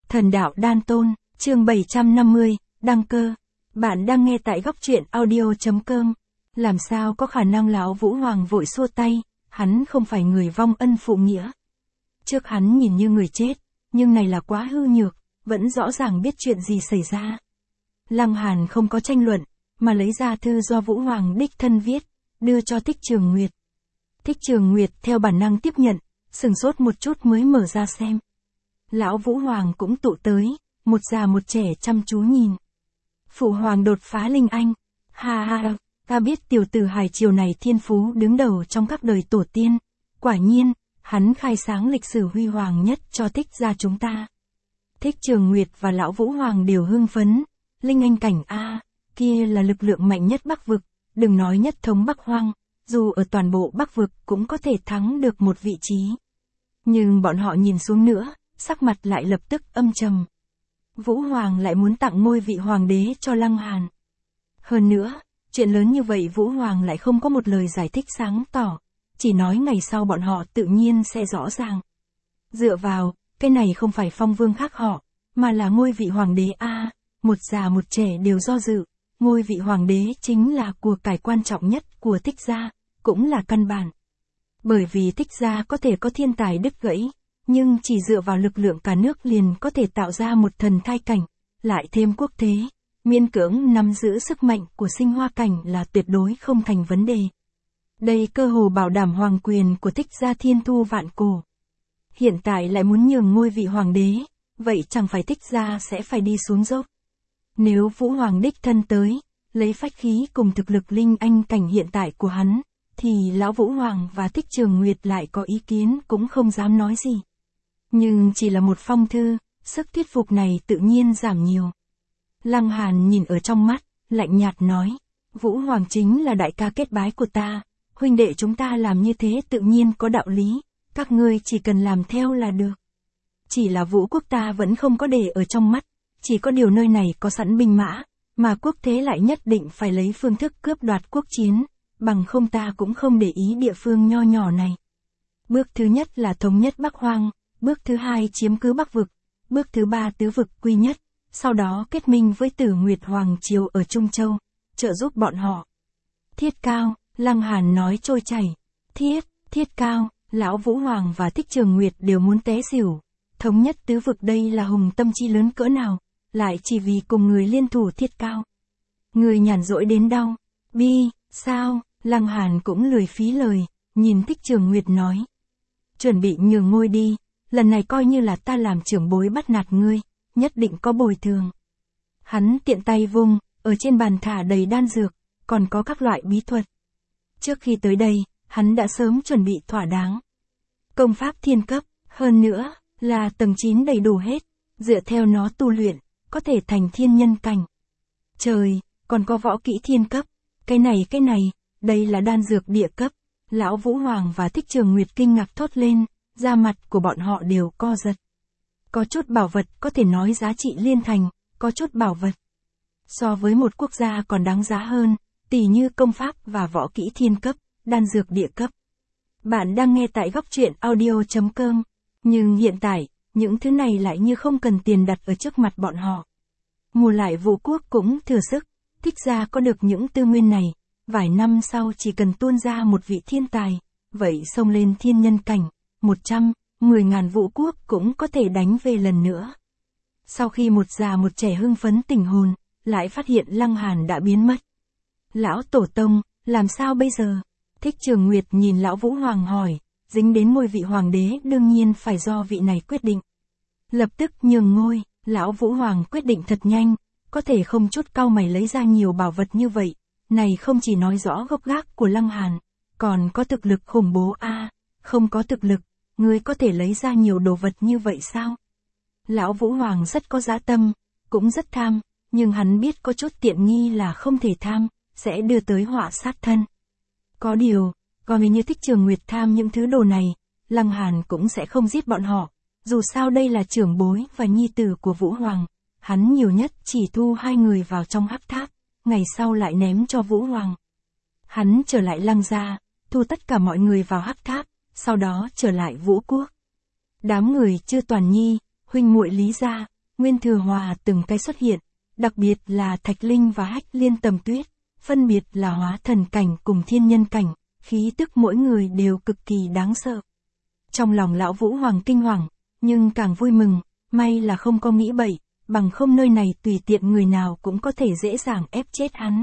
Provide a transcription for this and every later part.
Thần đạo đan tôn, chương 750, đăng cơ. Bạn đang nghe tại góc truyện audio.com. Làm sao có khả năng lão Vũ Hoàng vội xua tay, hắn không phải người vong ân phụ nghĩa. Trước hắn nhìn như người chết, nhưng này là quá hư nhược, vẫn rõ ràng biết chuyện gì xảy ra. Lăng Hàn không có tranh luận, mà lấy ra thư do Vũ Hoàng đích thân viết, đưa cho Thích Trường Nguyệt. Thích Trường Nguyệt theo bản năng tiếp nhận, sừng sốt một chút mới mở ra xem. Lão Vũ Hoàng cũng tụ tới, một già một trẻ chăm chú nhìn. Phụ Hoàng đột phá linh anh. Ha ha, ta biết tiểu tử Hải Triều này thiên phú đứng đầu trong các đời tổ tiên. Quả nhiên, hắn khai sáng lịch sử huy hoàng nhất cho Thích gia chúng ta. Thích Trường Nguyệt và Lão Vũ Hoàng đều hưng phấn. Linh anh cảnh A, kia là lực lượng mạnh nhất Bắc vực, đừng nói nhất thống Bắc Hoang, dù ở toàn bộ Bắc vực cũng có thể thắng được một vị trí. Nhưng bọn họ nhìn xuống nữa, sắc mặt lại lập tức âm trầm. Vũ Hoàng lại muốn tặng ngôi vị hoàng đế cho Lăng Hàn. Hơn nữa, chuyện lớn như vậy Vũ Hoàng lại không có một lời giải thích sáng tỏ, chỉ nói ngày sau bọn họ tự nhiên sẽ rõ ràng. Dựa vào, cái này không phải phong vương khác họ, mà là ngôi vị hoàng đế A, một già một trẻ đều do dự, ngôi vị hoàng đế chính là của cải quan trọng nhất của Thích gia, cũng là căn bản. Bởi vì Thích gia có thể có thiên tài đứt gãy, nhưng chỉ dựa vào lực lượng cả nước liền có thể tạo ra một thần thai cảnh, lại thêm quốc thế, miễn cưỡng nắm giữ sức mạnh của sinh hoa cảnh là tuyệt đối không thành vấn đề. Đây cơ hồ bảo đảm hoàng quyền của Thích gia thiên thu vạn cổ. Hiện tại lại muốn nhường ngôi vị hoàng đế, vậy chẳng phải Thích gia sẽ phải đi xuống dốc. Nếu Vũ Hoàng đích thân tới, lấy phách khí cùng thực lực linh anh cảnh hiện tại của hắn, thì lão Vũ Hoàng và Thích Trường Nguyệt lại có ý kiến cũng không dám nói gì. Nhưng chỉ là một phong thư, sức thuyết phục này tự nhiên giảm nhiều. Lăng Hàn nhìn ở trong mắt, lạnh nhạt nói, Vũ Hoàng chính là đại ca kết bái của ta, huynh đệ chúng ta làm như thế tự nhiên có đạo lý, các ngươi chỉ cần làm theo là được. Chỉ là Vũ quốc ta vẫn không có để ở trong mắt, chỉ có điều nơi này có sẵn binh mã, mà quốc thế lại nhất định phải lấy phương thức cướp đoạt quốc chiến, bằng không ta cũng không để ý địa phương nho nhỏ này. Bước thứ nhất là thống nhất Bắc Hoang, bước thứ hai chiếm cứ Bắc vực, bước thứ ba tứ vực quy nhất, sau đó kết minh với Tử Nguyệt Hoàng Triều ở Trung Châu, trợ giúp bọn họ. Thiết Cao, Lăng Hàn nói trôi chảy. Thiết Cao, lão Vũ Hoàng và Thích Trường Nguyệt đều muốn té xỉu. Thống nhất tứ vực đây là hùng tâm chi lớn cỡ nào, lại chỉ vì cùng người liên thủ Thiết Cao. Người nhàn rỗi đến đau. Sao, Lăng Hàn cũng lười phí lời, nhìn Thích Trường Nguyệt nói. Chuẩn bị nhường ngôi đi, lần này coi như là ta làm trưởng bối bắt nạt ngươi, nhất định có bồi thường. Hắn tiện tay vung, ở trên bàn thả đầy đan dược, còn có các loại bí thuật. Trước khi tới đây, hắn đã sớm chuẩn bị thỏa đáng. Công pháp thiên cấp, hơn nữa, là tầng 9 đầy đủ hết, dựa theo nó tu luyện, có thể thành thiên nhân cảnh. Trời, còn có võ kỹ thiên cấp, cái này, đây là đan dược địa cấp. Lão Vũ Hoàng và Thích Trường Nguyệt kinh ngạc thốt lên, da mặt của bọn họ đều co giật. Có chút bảo vật có thể nói giá trị liên thành, có chút bảo vật so với một quốc gia còn đáng giá hơn, tỉ như công pháp và võ kỹ thiên cấp, đan dược địa cấp. Bạn đang nghe tại góc truyện audio.com, nhưng hiện tại, những thứ này lại như không cần tiền đặt ở trước mặt bọn họ. Mùa lại Vũ quốc cũng thừa sức, Thích gia có được những tư nguyên này, vài năm sau chỉ cần tuôn ra một vị thiên tài, vậy xông lên thiên nhân cảnh, 110.000 Vũ quốc cũng có thể đánh về lần nữa. Sau khi một già một trẻ hưng phấn tỉnh hồn, lại phát hiện Lăng Hàn đã biến mất. Lão Tổ Tông, làm sao bây giờ? Thích Trường Nguyệt nhìn lão Vũ Hoàng hỏi, dính đến ngôi vị hoàng đế đương nhiên phải do vị này quyết định. Lập tức nhường ngôi, lão Vũ Hoàng quyết định thật nhanh, có thể không chút cau mày lấy ra nhiều bảo vật như vậy. Này không chỉ nói rõ gốc gác của Lăng Hàn, còn có thực lực khủng bố a. Không có thực lực, ngươi có thể lấy ra nhiều đồ vật như vậy sao? Lão Vũ Hoàng rất có dã tâm, cũng rất tham, nhưng hắn biết có chút tiện nghi là không thể tham, sẽ đưa tới họa sát thân. Có điều, còn như Thích Trường Nguyệt tham những thứ đồ này, Lăng Hàn cũng sẽ không giết bọn họ, dù sao đây là trưởng bối và nhi tử của Vũ Hoàng, hắn nhiều nhất chỉ thu hai người vào trong hắc tháp, ngày sau lại ném cho Vũ Hoàng. Hắn trở lại Lăng gia, thu tất cả mọi người vào hắc tháp, sau đó trở lại Vũ quốc. Đám người Chư Toàn Nhi, huynh muội Lý gia, Nguyên Thừa Hòa từng cái xuất hiện, đặc biệt là Thạch Linh và Hách Liên Tầm Tuyết, phân biệt là hóa thần cảnh cùng thiên nhân cảnh, khí tức mỗi người đều cực kỳ đáng sợ. Trong lòng lão Vũ Hoàng kinh hoàng, nhưng càng vui mừng, may là không có nghĩ bậy, bằng không nơi này tùy tiện người nào cũng có thể dễ dàng ép chết hắn.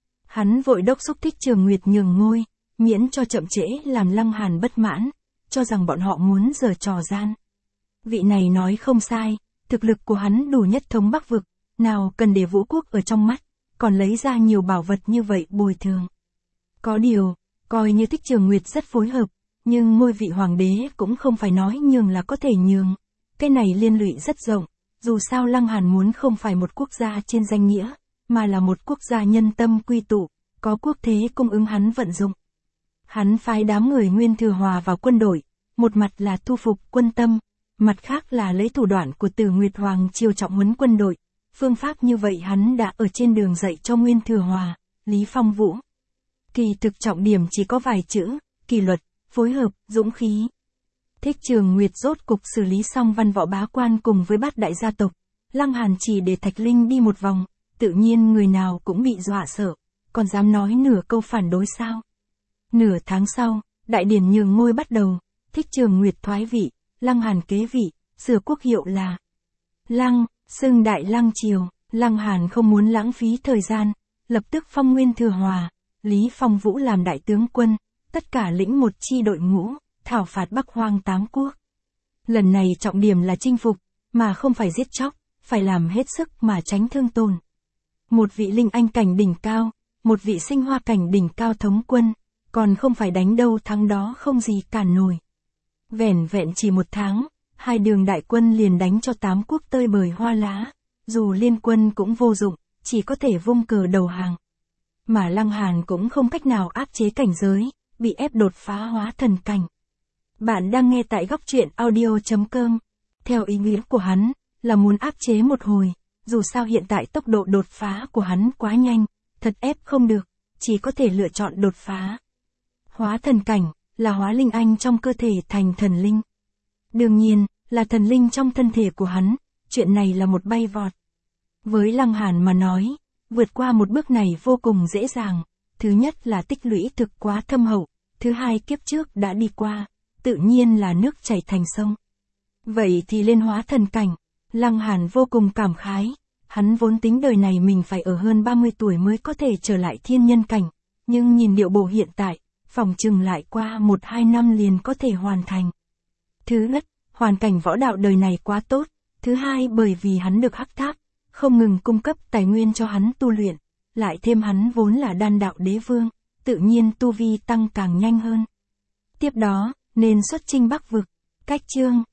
Hắn vội đốc xúc Thích Trường Nguyệt nhường ngôi, miễn cho chậm trễ làm Lăng Hàn bất mãn, cho rằng bọn họ muốn giở trò gian. Vị này nói không sai, thực lực của hắn đủ nhất thống Bắc vực, nào cần để Vũ Quốc ở trong mắt, còn lấy ra nhiều bảo vật như vậy bồi thường. Có điều, coi như Thích Trường Nguyệt rất phối hợp, nhưng ngôi vị hoàng đế cũng không phải nói nhường là có thể nhường. Cái này liên lụy rất rộng, dù sao Lăng Hàn muốn không phải một quốc gia trên danh nghĩa, mà là một quốc gia nhân tâm quy tụ, có quốc thế cung ứng hắn vận dụng. Hắn phái đám người Nguyên Thừa Hòa vào quân đội, một mặt là thu phục quân tâm, mặt khác là lấy thủ đoạn của Từ Nguyệt Hoàng chiêu trọng huấn quân đội. Phương pháp như vậy hắn đã ở trên đường dạy cho Nguyên Thừa Hòa, Lý Phong Vũ. Kỳ thực trọng điểm chỉ có vài chữ, kỷ luật, phối hợp, dũng khí. Thích Trường Nguyệt rốt cục xử lý xong văn võ bá quan cùng với bát đại gia tộc, Lăng Hàn chỉ để Thạch Linh đi một vòng, tự nhiên người nào cũng bị dọa sợ, còn dám nói nửa câu phản đối sao. Nửa tháng sau, đại điển nhường ngôi bắt đầu, Thích Trường Nguyệt thoái vị, Lăng Hàn kế vị, sửa quốc hiệu là Lăng, xưng Đại Lăng Triều. Lăng Hàn không muốn lãng phí thời gian, lập tức phong Nguyên Thừa Hòa, Lý Phong Vũ làm đại tướng quân, tất cả lĩnh một chi đội ngũ, thảo phạt Bắc Hoang 8 quốc. Lần này trọng điểm là chinh phục, mà không phải giết chóc, phải làm hết sức mà tránh thương tổn. Một vị linh anh cảnh đỉnh cao, một vị sinh hoa cảnh đỉnh cao thống quân, còn không phải đánh đâu thắng đó không gì cản nổi. Vẻn vẹn chỉ một tháng, hai đường đại quân liền đánh cho 8 quốc tơi bời hoa lá, dù liên quân cũng vô dụng, chỉ có thể vung cờ đầu hàng. Mà Lăng Hàn cũng không cách nào áp chế cảnh giới, bị ép đột phá hóa thần cảnh. Bạn đang nghe tại góc truyện audio.com. Theo ý nghĩa của hắn, là muốn áp chế một hồi, dù sao hiện tại tốc độ đột phá của hắn quá nhanh, thật ép không được, chỉ có thể lựa chọn đột phá. Hóa thần cảnh, là hóa linh anh trong cơ thể thành thần linh. Đương nhiên, là thần linh trong thân thể của hắn, chuyện này là một bay vọt. Với Lăng Hàn mà nói, vượt qua một bước này vô cùng dễ dàng, thứ nhất là tích lũy thực quá thâm hậu, thứ hai kiếp trước đã đi qua, tự nhiên là nước chảy thành sông. Vậy thì lên hóa thần cảnh, Lăng Hàn vô cùng cảm khái, hắn vốn tính đời này mình phải ở hơn 30 tuổi mới có thể trở lại thiên nhân cảnh, nhưng nhìn điệu bộ hiện tại, phỏng chừng lại qua 1-2 năm liền có thể hoàn thành. Thứ nhất, hoàn cảnh võ đạo đời này quá tốt, thứ hai bởi vì hắn được Hắc Tháp, không ngừng cung cấp tài nguyên cho hắn tu luyện, lại thêm hắn vốn là đan đạo đế vương, tự nhiên tu vi tăng càng nhanh hơn. Tiếp đó, nên xuất chinh Bắc vực, cách chương.